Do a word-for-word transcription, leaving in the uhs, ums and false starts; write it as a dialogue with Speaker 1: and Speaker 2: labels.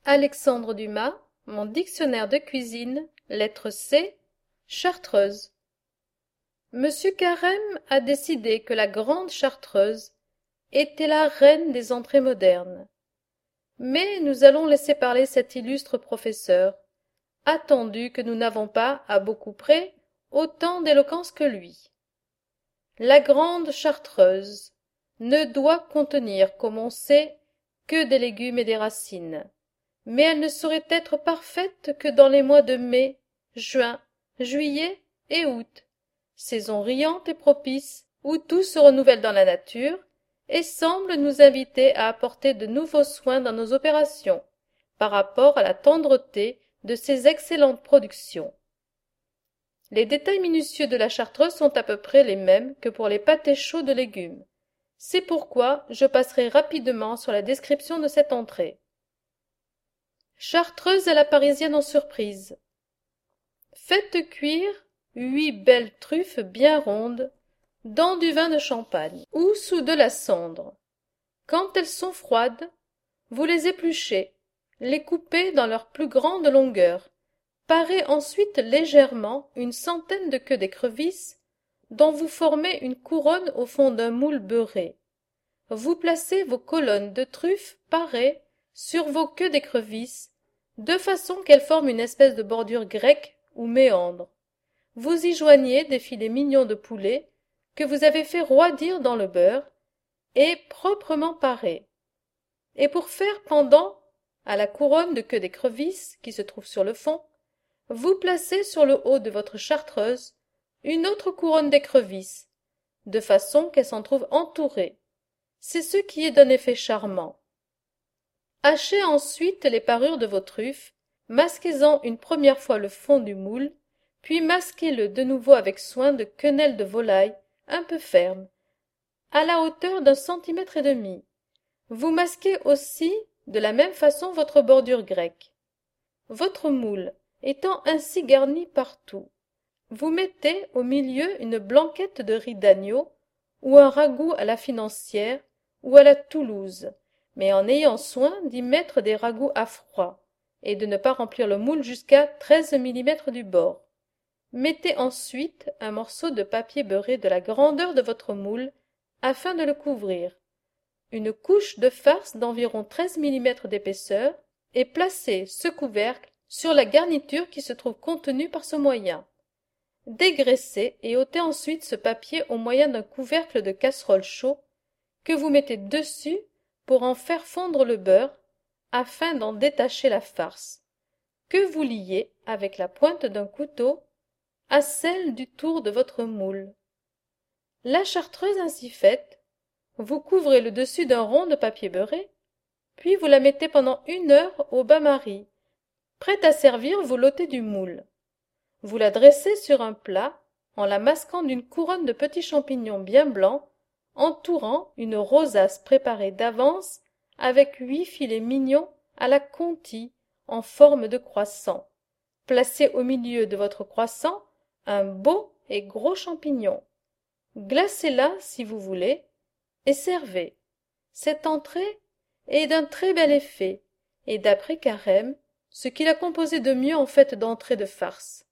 Speaker 1: Alexandre Dumas, Mon dictionnaire de cuisine, lettre C, chartreuse. Monsieur Carême a décidé que la grande chartreuse était la reine des entrées modernes. Mais nous allons laisser parler cet illustre professeur, attendu que nous n'avons pas, à beaucoup près, autant d'éloquence que lui. La grande chartreuse ne doit contenir, comme on sait, que des légumes et des racines, mais elle ne saurait être parfaite que dans les mois de mai, juin, juillet et août, saison riante et propice où tout se renouvelle dans la nature et semble nous inviter à apporter de nouveaux soins dans nos opérations par rapport à la tendreté de ces excellentes productions. Les détails minutieux de la chartreuse sont à peu près les mêmes que pour les pâtés chauds de légumes. C'est pourquoi je passerai rapidement sur la description de cette entrée. Chartreuse à la parisienne en surprise. Faites cuire huit belles truffes bien rondes dans du vin de champagne ou sous de la cendre. Quand elles sont froides, vous les épluchez, les coupez dans leur plus grande longueur, parez ensuite légèrement une centaine de queues d'écrevisses dont vous formez une couronne au fond d'un moule beurré. Vous placez vos colonnes de truffes parées sur vos queues d'écrevisses, de façon qu'elles forment une espèce de bordure grecque ou méandre. Vous y joignez des filets mignons de poulet que vous avez fait roidir dans le beurre et proprement parés. Et pour faire pendant à la couronne de queue d'écrevisses qui se trouve sur le fond, vous placez sur le haut de votre chartreuse une autre couronne d'écrevisses, de façon qu'elle s'en trouve entourée. C'est ce qui est d'un effet charmant. Hachez ensuite les parures de vos truffes, masquez-en une première fois le fond du moule, puis masquez-le de nouveau avec soin de quenelle de volaille un peu ferme, à la hauteur d'un centimètre et demi. Vous masquez aussi de la même façon votre bordure grecque. Votre moule étant ainsi garni partout, vous mettez au milieu une blanquette de riz d'agneau ou un ragoût à la financière ou à la Toulouse, mais en ayant soin d'y mettre des ragoûts à froid et de ne pas remplir le moule jusqu'à treize millimètres du bord. Mettez ensuite un morceau de papier beurré de la grandeur de votre moule afin de le couvrir, une couche de farce d'environ treize millimètres d'épaisseur et placez ce couvercle sur la garniture qui se trouve contenue par ce moyen. Dégraissez et ôtez ensuite ce papier au moyen d'un couvercle de casserole chaud que vous mettez dessus pour en faire fondre le beurre afin d'en détacher la farce, que vous liez avec la pointe d'un couteau à celle du tour de votre moule. La chartreuse ainsi faite, vous couvrez le dessus d'un rond de papier beurré, puis vous la mettez pendant une heure au bain-marie. Prête à servir, vous l'ôtez du moule. Vous la dressez sur un plat en la masquant d'une couronne de petits champignons bien blancs, entourant une rosace préparée d'avance avec huit filets mignons à la Conti en forme de croissant. Placez au milieu de votre croissant un beau et gros champignon. Glacez-la si vous voulez et servez. Cette entrée est d'un très bel effet et d'après Carême, ce qu'il a composé de mieux en fait d'entrée de farce.